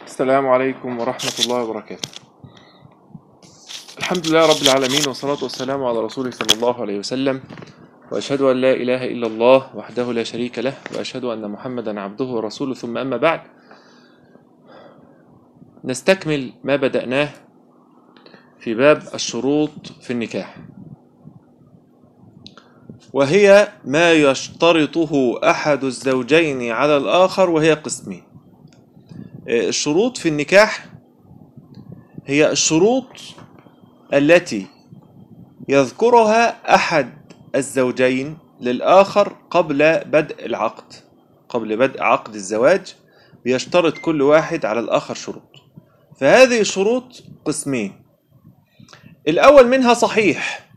السلام عليكم ورحمة الله وبركاته. الحمد لله رب العالمين، والصلاة والسلام على رسوله صلى الله عليه وسلم، وأشهد أن لا إله إلا الله وحده لا شريك له، وأشهد أن محمدا عبده ورسوله، ثم أما بعد. نستكمل ما بدأناه في باب الشروط في النكاح، وهي ما يشترطه أحد الزوجين على الآخر، وهي قسمين. الشروط في النكاح هي الشروط التي يذكرها أحد الزوجين للآخر قبل بدء عقد الزواج. بيشترط كل واحد على الآخر شروط، فهذه الشروط قسمين. الأول منها صحيح،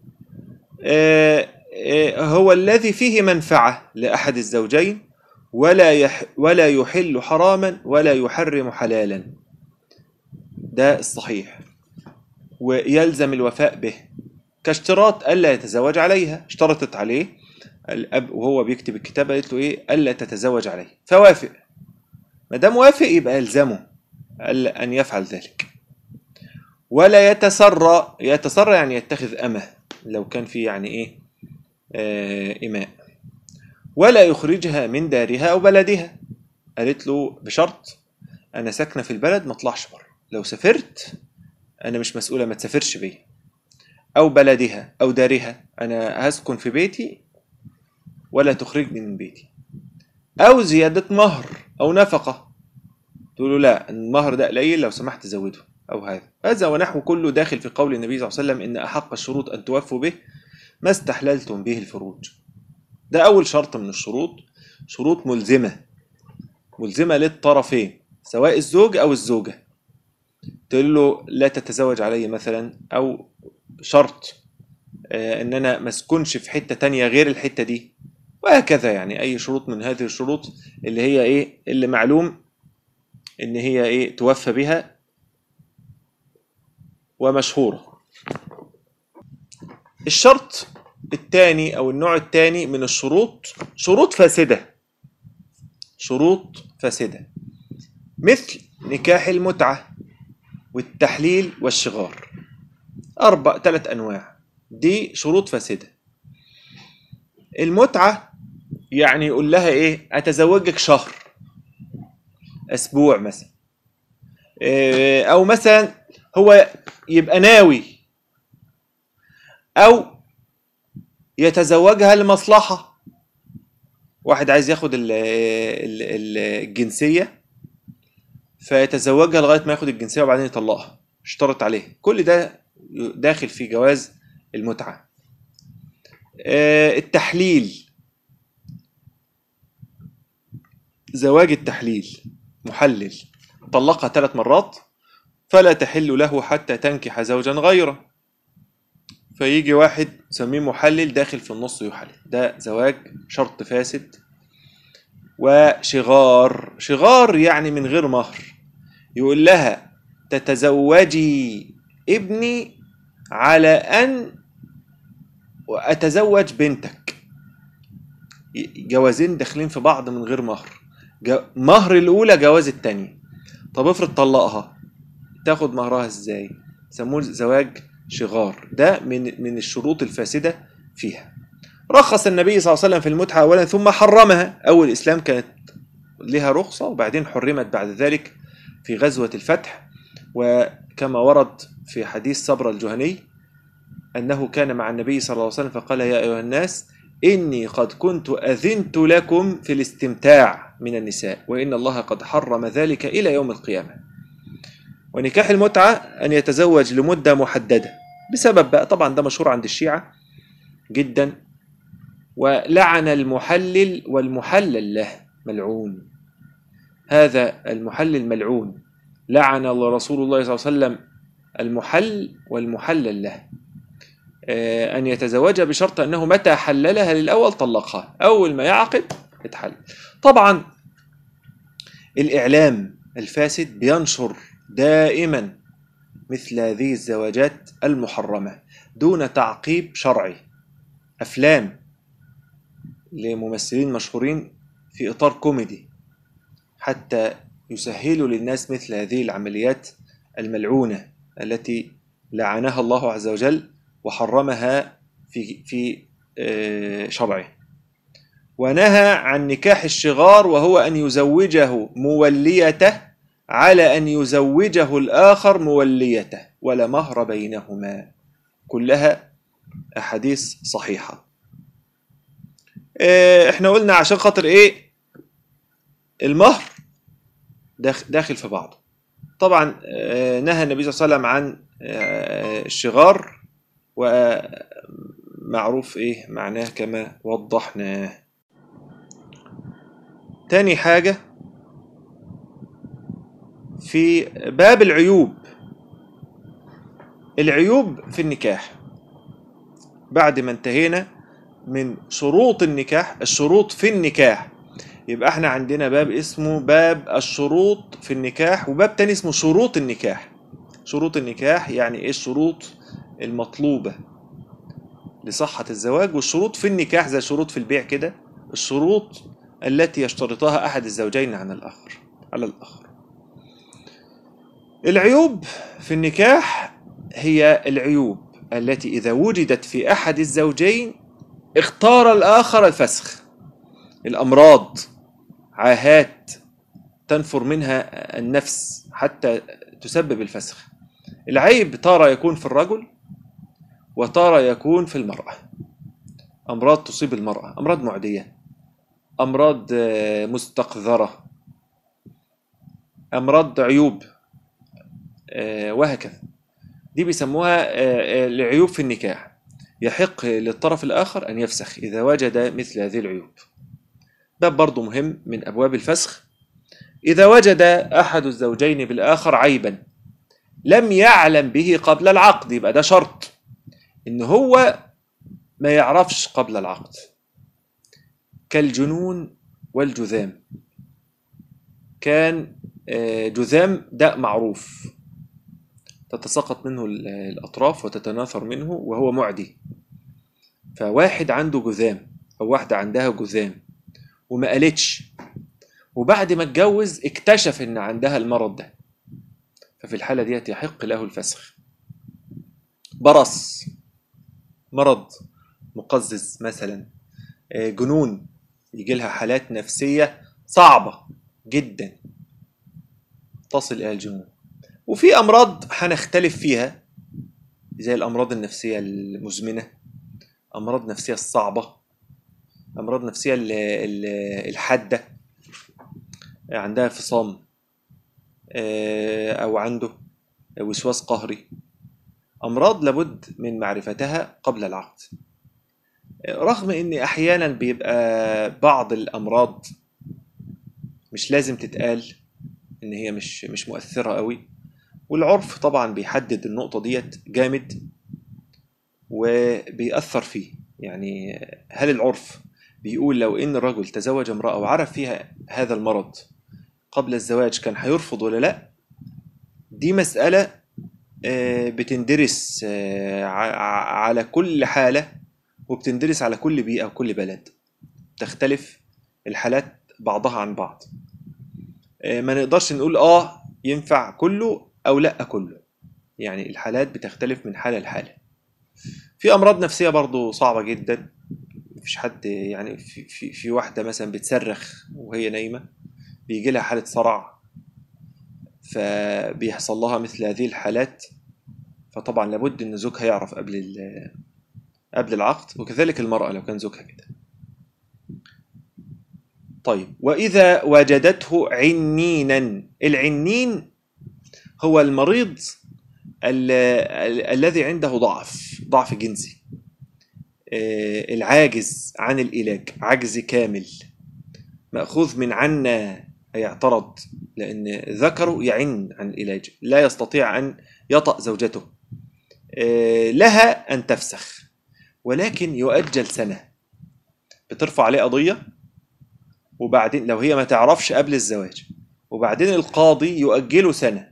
هو الذي فيه منفعة لأحد الزوجين، ولا يحل حراما ولا يحرم حلالا. ده الصحيح ويلزم الوفاء به، كاشتراط ألا يتزوج عليها. اشترطت عليه الأب وهو بيكتب الكتاب، قالت له إيه؟ ألا تتزوج عليه، فوافق. ما دام وافق يبقى يلزمه ألا أن يفعل ذلك. ولا يتسرى يعني يتخذ أمه، لو كان في يعني إيه إماء. ولا يخرجها من دارها أو بلدها، قالت له بشرط أنا ساكنة في البلد ما اطلعش بره، لو سافرت أنا مش مسؤولة، ما تسافرش بيا. أو بلدها أو دارها، أنا هسكن في بيتي ولا تخرجني من بيتي. أو زيادة مهر أو نفقة، تقول له لا المهر ده قليل لو سمحت زوده، أو هذا ونحو كله داخل في قول النبي صلى الله عليه وسلم إن أحق الشروط أن توفوا به ما استحللتم به الفروج. ده أول شرط من الشروط، شروط ملزمة للطرفين، سواء الزوج أو الزوجة. تقول له لا تتزوج علي مثلا، أو شرط ان انا ما اسكنش في حتة تانية غير الحتة دي، وهكذا. يعني اي شروط من هذه الشروط اللي هي ايه، اللي معلوم ان هي ايه توفى بها ومشهورة. الشرط الثاني او النوع الثاني من الشروط شروط فاسدة، مثل نكاح المتعة والتحليل والشغار. 3 انواع، دي شروط فاسدة. المتعة يعني يقول لها ايه، اتزوجك شهر، اسبوع مثلا، او مثلا هو يبقى ناوي، او يتزوجها لمصلحة. واحد عايز ياخد الجنسية، فيتزوجها لغاية ما ياخد الجنسية وبعدين يطلقها، اشترط عليه. كل ده داخل في جواز المتعة. التحليل، زواج التحليل، محلل طلقها 3 مرات فلا تحل له حتى تنكح زوجا غيره، فيجي واحد سميه محلل داخل في النص يحلل. ده زواج شرط فاسد. وشغار يعني من غير مهر، يقول لها تتزوجي ابني على أن أتزوج بنتك. جوازين داخلين في بعض من غير مهر. مهر الأولى جواز التانية. طب افرض طلقها، تاخد مهرها ازاي؟ سموه زواج شغار. ده من الشروط الفاسدة فيها. رخص النبي صلى الله عليه وسلم في المتعة أولا ثم حرمها. أول الإسلام كانت لها رخصة، وبعدين حرمت بعد ذلك في غزوة الفتح. وكما ورد في حديث صبر الجهني أنه كان مع النبي صلى الله عليه وسلم فقال يا أيها الناس إني قد كنت أذنت لكم في الاستمتاع من النساء، وإن الله قد حرم ذلك إلى يوم القيامة. ونكاح المتعة أن يتزوج لمدة محددة، بسبب بقى طبعا ده مشهور عند الشيعة جدا. ولعن المحلل والمحلل له، ملعون. هذا المحلل ملعون، لعن رسول الله صلى الله عليه وسلم المحل والمحلل له. أن يتزوجها بشرط أنه متى حللها للأول طلقها، أول ما يعقد اتحل. طبعا الإعلام الفاسد بينشر دائما مثل هذه الزواجات المحرمة دون تعقيب شرعي. أفلام لممثلين مشهورين في إطار كوميدي حتى يسهل للناس مثل هذه العمليات الملعونة التي لعنها الله عز وجل وحرمها في شرعه. ونهى عن نكاح الشغار، وهو أن يزوجه موليته على أن يزوجه الآخر موليته ولا مهر بينهما. كلها أحاديث صحيحة. احنا قلنا عشان خاطر ايه المهر داخل في بعضه. طبعا نهى النبي صلى الله عليه وسلم عن الشغار، ومعروف ايه معناه كما وضحناه. تاني حاجة في باب العيوب في النكاح. بعد ما انتهينا من شروط النكاح، الشروط في النكاح، يبقى احنا عندنا باب اسمه باب الشروط في النكاح، وباب تاني اسمه شروط النكاح. شروط النكاح يعني ايه؟ الشروط المطلوبة لصحة الزواج، والشروط في النكاح زي شروط في البيع كده، الشروط التي يشترطها أحد الزوجين على الآخر. العيوب في النكاح هي العيوب التي إذا وجدت في أحد الزوجين اختار الآخر الفسخ. الأمراض، عاهات تنفر منها النفس حتى تسبب الفسخ. العيب تارة يكون في الرجل وتارة يكون في المرأة. أمراض تصيب المرأة، أمراض معدية، أمراض مستقذرة، أمراض عيوب، وهكذا. دي بيسموها العيوب في النكاح. يحق للطرف الآخر أن يفسخ إذا وجد مثل هذه العيوب. باب برضو مهم من أبواب الفسخ: إذا وجد أحد الزوجين بالآخر عيبا لم يعلم به قبل العقد، يبقى ده شرط إن هو ما يعرفش قبل العقد، كالجنون والجذام. كان جذام داء معروف تتساقط منه الأطراف وتتناثر منه وهو معدي، فواحد عنده جذام أو واحدة عندها جذام وما قالتش، وبعد ما اتجوز اكتشف إن عندها المرض ده، ففي الحالة دي يحق له الفسخ. برص، مرض مقزز مثلا، جنون، يجي لها حالات نفسية صعبة جدا تصل إلى الجنون. وفي أمراض هنختلف فيها زي الأمراض النفسية المزمنة، أمراض نفسية الصعبة، أمراض نفسية الحادة، عندها فصام أو عنده وسواس قهري. أمراض لابد من معرفتها قبل العقد، رغم إن أحيانا بيبقى بعض الأمراض مش لازم تتقال، إن هي مش مؤثرة قوي، والعرف طبعا بيحدد النقطة ديت جامد وبيأثر فيه. يعني هل العرف بيقول لو إن الرجل تزوج امرأة وعرف فيها هذا المرض قبل الزواج كان هيرفض ولا لا؟ دي مسألة بتندرس على كل حالة، وبتندرس على كل بيئة وكل بلد، تختلف الحالات بعضها عن بعض. ما نقدرش نقول ينفع كله أو لا كله، يعني الحالات بتختلف من حالة لحالة. في أمراض نفسية برضو صعبة جدا، مفيش حد يعني في واحدة مثلا بتصرخ وهي نايمة بيجي لها حالة صرع، فبيحصل لها مثل هذه الحالات، فطبعا لابد ان زوجها يعرف قبل العقد، وكذلك المرأة لو كان زوجها كده. طيب، وإذا وجدته عنينا. العنين هو المريض الذي عنده ضعف جنسي، العاجز عن العلاج، عجز كامل، مأخوذ من عنا يعترض، لأن ذكره يعن عن العلاج، لا يستطيع أن يطأ زوجته، لها أن تفسخ، ولكن يؤجل سنة، بترفع عليه قضية، وبعدين لو هي ما تعرفش قبل الزواج، وبعدين القاضي يؤجله سنة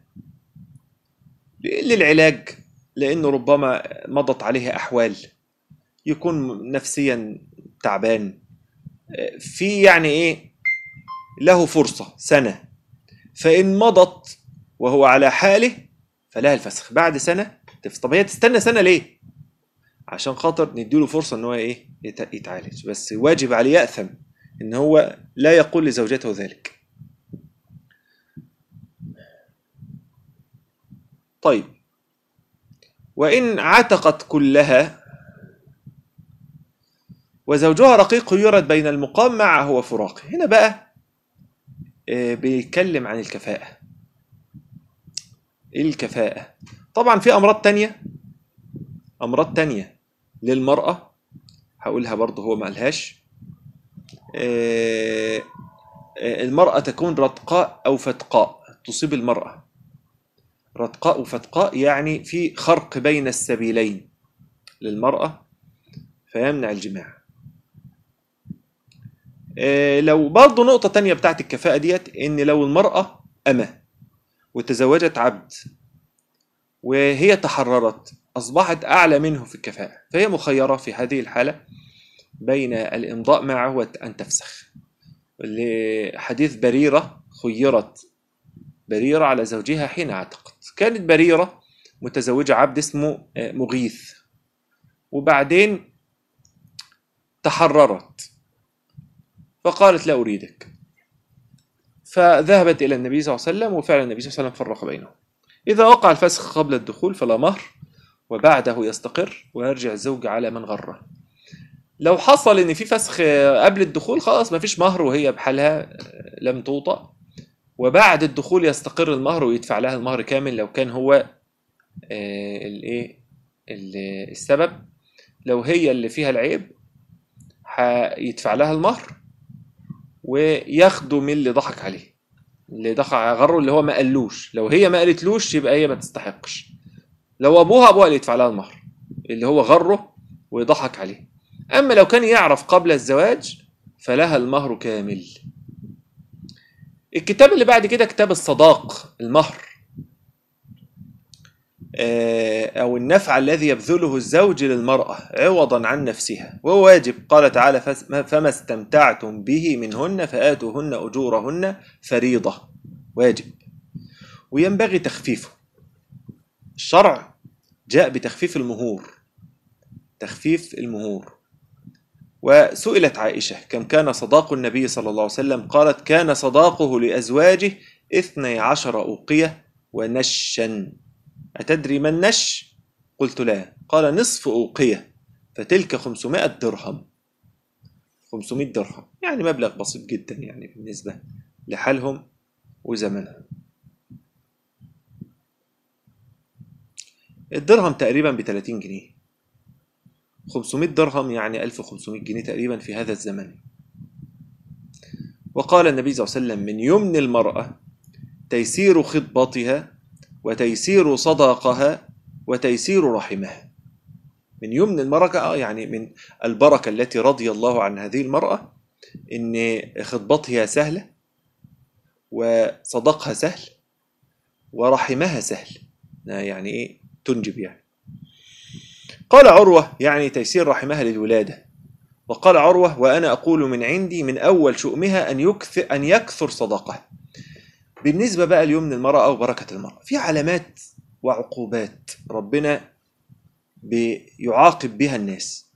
للعلاج، لأنه ربما مضت عليه أحوال، يكون نفسيا تعبان، في يعني إيه له فرصة سنة، فإن مضت وهو على حاله فلها الفسخ بعد سنة تفسخ. طب هي تستنى سنة ليه؟ عشان خاطر نديله فرصة ان هو ايه يتعالج، بس واجب عليه يأثم ان هو لا يقول لزوجته ذلك. طيب، وإن عتقت كلها وزوجها رقيق يرد بين المقام معه وفراقه. هنا بقى بيتكلم عن الكفاءة. الكفاءة طبعا في أمراض تانية للمرأة هقولها برضه، هو ما قالهاش. المرأة تكون رتقاء أو فتقاء، تصيب المرأة رتقاء وفتقاء، يعني في خرق بين السبيلين للمرأة فيمنع الجماع. لو برضه نقطة تانية بتاعت الكفاءة ديت، إن لو المرأة أمة وتزوجت عبد وهي تحررت أصبحت أعلى منه في الكفاءة، فهي مخيرة في هذه الحالة بين الإمضاء معه وأن تفسخ. لحديث بريرة، خيرت بريرة على زوجها حين عتقت. كانت بريرة متزوجة عبد اسمه مغيث، وبعدين تحررت فقالت لا أريدك، فذهبت إلى النبي صلى الله عليه وسلم، وفعلا النبي صلى الله عليه وسلم فرق بينهم. إذا وقع الفسخ قبل الدخول فلا مهر، وبعده يستقر ويرجع الزوج على من غره. لو حصل إن في فسخ قبل الدخول خلاص ما فيش مهر وهي بحالها لم توطأ، وبعد الدخول يستقر المهر ويدفع لها المهر كامل لو كان هو السبب. لو هي اللي فيها العيب هيدفع لها المهر وياخده من اللي ضحك عليه، اللي ضحك غره، اللي هو ما قالوش. لو هي ما قالتلوش يبقى هي ما تستحقش. لو ابوها اللي يدفع لها المهر اللي هو غره ويضحك عليه. اما لو كان يعرف قبل الزواج فلها المهر كامل. الكتاب اللي بعد كده كتاب الصداق، المهر أو النفع الذي يبذله الزوج للمرأة عوضا عن نفسها، وهو واجب. قال تعالى فما استمتعتم به منهن فآتوهن أجورهن فريضة، واجب وينبغي تخفيفه. الشرع جاء بتخفيف المهور، تخفيف المهور. وسئلت عائشة كم كان صداق النبي صلى الله عليه وسلم؟ قالت كان صداقه لأزواجه 12 أوقية ونشا. أتدري ما النش؟ قلت لا. قال نصف أوقية فتلك 500 درهم. 500 درهم يعني مبلغ بسيط جدا يعني بالنسبة لحالهم وزمنهم. الدرهم تقريبا ب30 جنيه، 500 درهم يعني 1500 جنيه تقريبا في هذا الزمن. وقال النبي صلى الله عليه وسلم من يمن المرأة تيسير خطبتها وتيسير صداقها وتيسير رحمها. من يمن المرأة يعني من البركة التي رضي الله عن هذه المرأة إن خطبتها سهلة وصداقها سهل ورحمها سهل، يعني إيه تنجب يعني. قال عروة يعني تيسير رحمها للولادة. وقال عروة وأنا أقول من عندي من أول شؤمها أن يكثر صداقها. بالنسبة بقى ليمن المرأة أو بركة المرأة، في علامات وعقوبات ربنا بيعاقب بها الناس.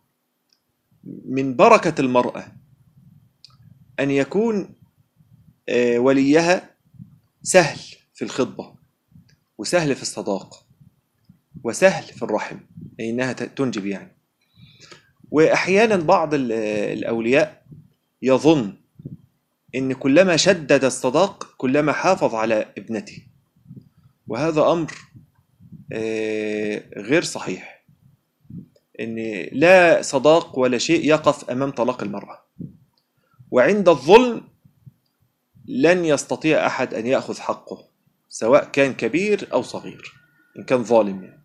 من بركة المرأة أن يكون وليها سهل في الخطبة وسهل في الصداقة وسهل في الرحم، أي إنها تنجب يعني. وأحيانا بعض الأولياء يظن إن كلما شدد الصداق كلما حافظ على ابنته، وهذا أمر غير صحيح. إن لا صداق ولا شيء يقف أمام طلاق المرأة، وعند الظلم لن يستطيع أحد أن يأخذ حقه سواء كان كبير أو صغير إن كان ظالم يعني.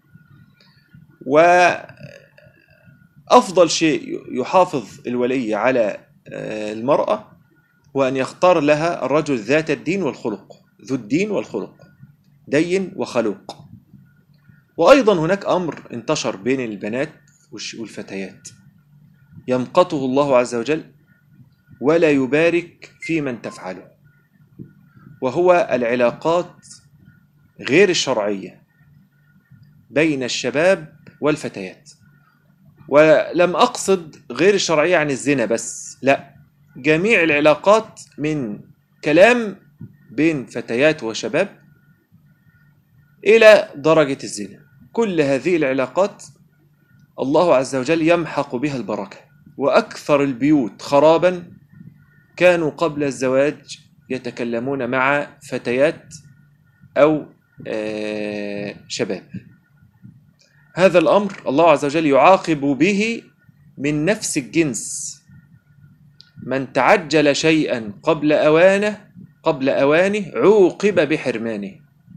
وأفضل شيء يحافظ الولي على المرأة هو أن يختار لها الرجل ذات الدين والخلق، ذو الدين والخلق، دين وخلوق. وأيضا هناك أمر انتشر بين البنات والفتيات يمقته الله عز وجل ولا يبارك في من تفعله، وهو العلاقات غير الشرعية بين الشباب والفتيات. ولم أقصد غير الشرعية عن الزنا بس، لا، جميع العلاقات من كلام بين فتيات وشباب إلى درجة الزنا. كل هذه العلاقات الله عز وجل يمحق بها البركة. وأكثر البيوت خرابا كانوا قبل الزواج يتكلمون مع فتيات أو شباب. هذا الأمر الله عز وجل يعاقب به من نفس الجنس. من تعجل شيئا قبل أوانه عوقب بحرمانه.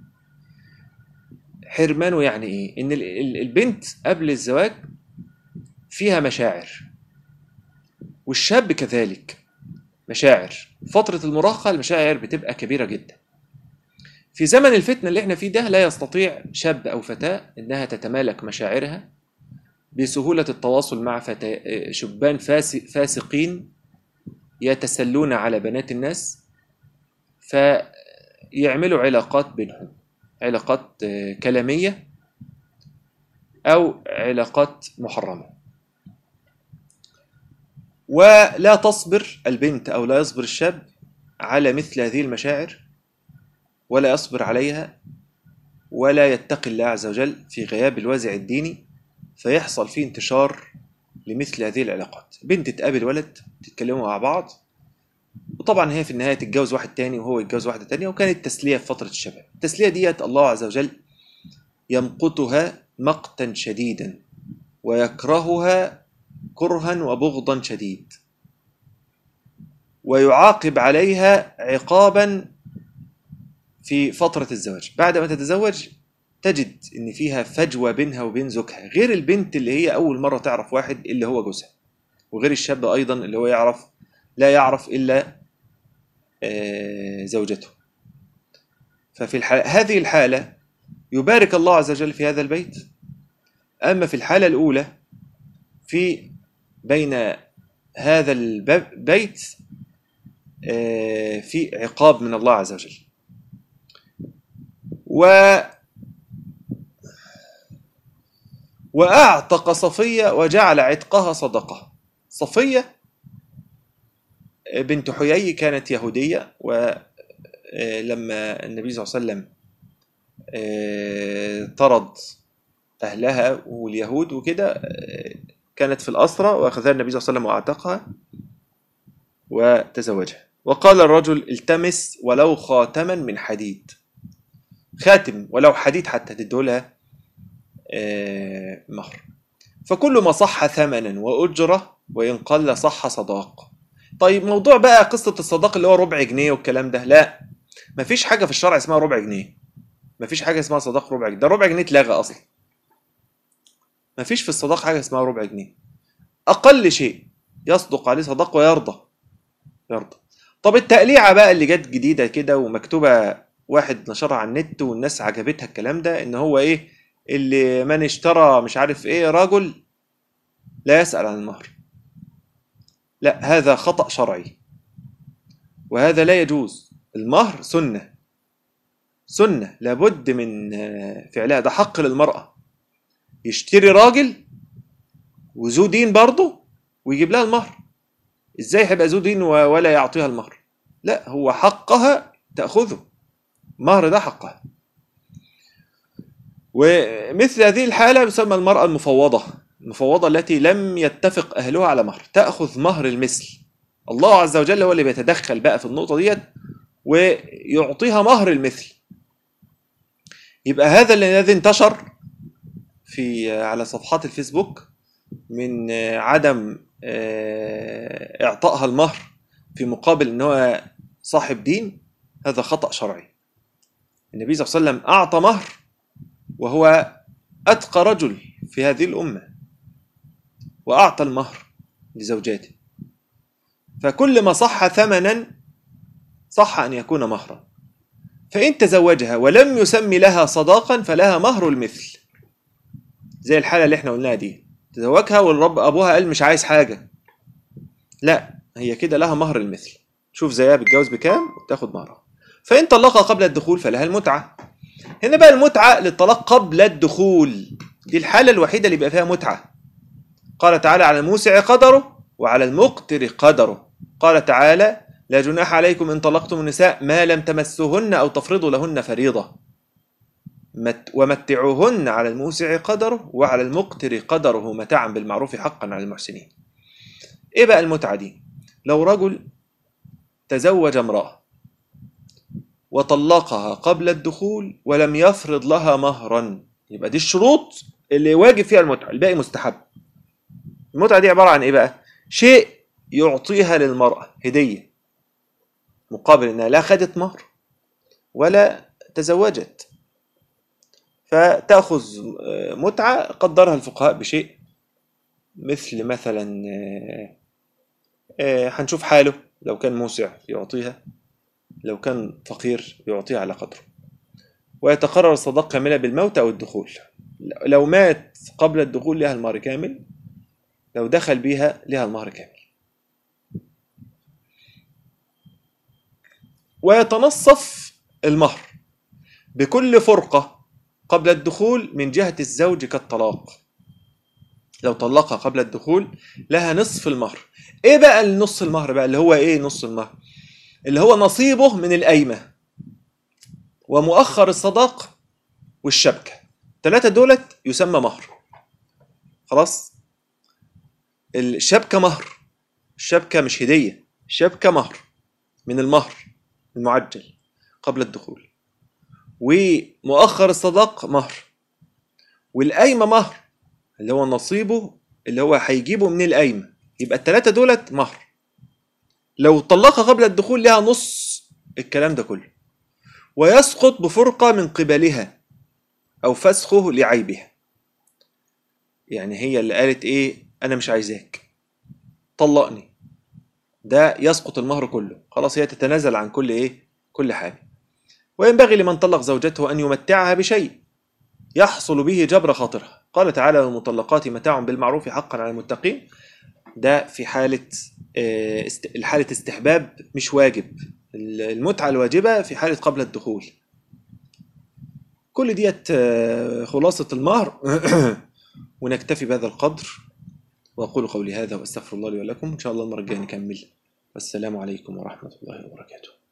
حرمانه يعني إيه؟ إن البنت قبل الزواج فيها مشاعر، والشاب كذلك مشاعر. فترة المراهقة المشاعر بتبقى كبيرة جدا. في زمن الفتنة اللي احنا فيه ده لا يستطيع شاب أو فتاة إنها تتمالك مشاعرها بسهولة التواصل مع شبان فاسقين يتسلون على بنات الناس، فيعملوا علاقات بينهم، علاقات كلامية أو علاقات محرمة. ولا تصبر البنت أو لا يصبر الشاب على مثل هذه المشاعر، ولا يصبر عليها، ولا يتقي الله عز وجل في غياب الوازع الديني، فيحصل فيه انتشار لمثل هذه العلاقات. بنت تقابل ولد، تتكلموا مع بعض، وطبعا هي في النهاية تتجوز واحد تاني وهو يتجوز واحدة تانية، وكانت تسلية في فترة الشباب. التسلية ديت الله عز وجل يمقتها مقتا شديدا، ويكرهها كرها وبغضا شديد، ويعاقب عليها عقابا في فترة الزواج. بعد ما تتزوج تجد ان فيها فجوة بينها وبين زوجها، غير البنت اللي هي اول مرة تعرف واحد اللي هو جوزها، وغير الشاب ايضا اللي هو لا يعرف الا زوجته. ففي هذه الحالة يبارك الله عز وجل في هذا البيت. اما في الحالة الاولى في بين هذا البيت في عقاب من الله عز وجل. وأعتق صفية وجعل عتقها صدقة. صفية بنت حيي كانت يهودية، ولما النبي صلى الله عليه وسلم طرد أهلها واليهود وكده، كانت في الأسرة، وأخذها النبي صلى الله عليه وسلم وأعتقها وتزوجها. وقال الرجل: التمس ولو خاتما من حديد، خاتم ولو حديد حتى تدولها مهر. فكل ما صح ثمنا وأجرة، وإن قل صح صداق. طيب موضوع بقى قصة الصداق اللي هو ربع جنيه والكلام ده، لا، مفيش حاجة في الشرع اسمها ربع جنيه. مفيش حاجة اسمها صداق ربع جنيه، ده ربع جنيه اتلغى أصلا. مفيش في الصداق حاجة اسمها ربع جنيه. أقل شيء يصدق عليه صداق ويرضى. طب التقليعة بقى اللي جت جديدة كده ومكتوبة، واحد نشرها على النت والناس عجبتها الكلام ده، ان هو ايه اللي من اشترى مش عارف ايه رجل لا يسأل عن المهر. لا، هذا خطأ شرعي، وهذا لا يجوز. المهر سنة لابد من فعلها، ده حق للمرأة. يشتري راجل وذو دين برضه ويجيب لها المهر. ازاي هيبقى ذو دين ولا يعطيها المهر؟ لا، هو حقها تأخذه، مهر ده حقها. ومثل هذه الحالة يسمى المرأة المفوضة التي لم يتفق أهلها على مهر، تأخذ مهر المثل. الله عز وجل هو اللي بيتدخل بقى في النقطة ديت ويعطيها مهر المثل. يبقى هذا الذي انتشر على صفحات الفيسبوك من عدم إعطائها المهر في مقابل ان هو صاحب دين، هذا خطأ شرعي. النبي صلى الله عليه وسلم أعطى مهر وهو أتقى رجل في هذه الأمة، وأعطى المهر لزوجاته. فكل ما صح ثمنا صح أن يكون مهرا. فإن تزوجها ولم يسمي لها صداقا فلها مهر المثل، زي الحالة اللي احنا قلناها دي. تزوجها والرب أبوها قال مش عايز حاجة، لا، هي كده لها مهر المثل. شوف زيها بتجوز بكام وتاخد مهرها. فإن طلقها قبل الدخول فلها المتعة. هنا بقى المتعة للطلاق قبل الدخول، دي الحالة الوحيدة اللي بقى فيها متعة. قال تعالى على الموسع قدره وعلى المقتر قدره. قال تعالى لا جناح عليكم إن طلقتم النساء ما لم تمسوهن أو تفرضوا لهن فريضة ومتعوهن على الموسع قدره وعلى المقتر قدره متاعا بالمعروف حقا على المحسنين. إيه بقى المتعة دي؟ لو رجل تزوج امرأة وطلقها قبل الدخول ولم يفرض لها مهرا، يبقى دي الشروط اللي واجب فيها المتعة، الباقي مستحب. المتعة دي عبارة عن إيه بقى؟ شيء يعطيها للمرأة هدية مقابل إنها لا خدت مهر ولا تزوجت، فتأخذ متعة قدرها الفقهاء بشيء مثلا هنشوف حاله، لو كان موسع يعطيها، لو كان فقير يعطيها على قدره. ويتقرر الصداق كاملة بالموت أو الدخول. لو مات قبل الدخول لها المهر كامل، لو دخل بها لها المهر كامل. ويتنصف المهر بكل فرقة قبل الدخول من جهة الزوج كالطلاق. لو طلقها قبل الدخول لها نصف المهر. ايه بقى النص المهر بقى اللي هو ايه نص المهر؟ اللي هو نصيبه من القايمة ومؤخر الصداق والشبكة. الثلاثة دولت يسمى مهر. خلاص، الشبكة مهر، الشبكة مش هدية، الشبكة مهر من المهر المعجل قبل الدخول، ومؤخر الصداق مهر، والقايمة مهر اللي هو نصيبه اللي هو هيجيبه من القايمة. يبقى الثلاثة دولت مهر. لو طلقها قبل الدخول لها نص الكلام ده كله، ويسقط بفرقة من قبلها أو فسخه لعيبها. يعني هي اللي قالت إيه أنا مش عايزاك طلقني، ده يسقط المهر كله، خلاص هي تتنازل عن كل حاجة. وينبغي لمن طلق زوجته أن يمتعها بشيء يحصل به جبر خاطرها. قال تعالى والمطلقات متاع بالمعروف حقا على المتقين. ده في حالة الحالة استحباب مش واجب. المتعة الواجبة في حالة قبل الدخول. كل ديت خلاصة المهر. ونكتفي بهذا القدر، وأقول قولي هذا وأستغفر الله لي ولكم. إن شاء الله المرة الجاية نكمل. والسلام عليكم ورحمة الله وبركاته.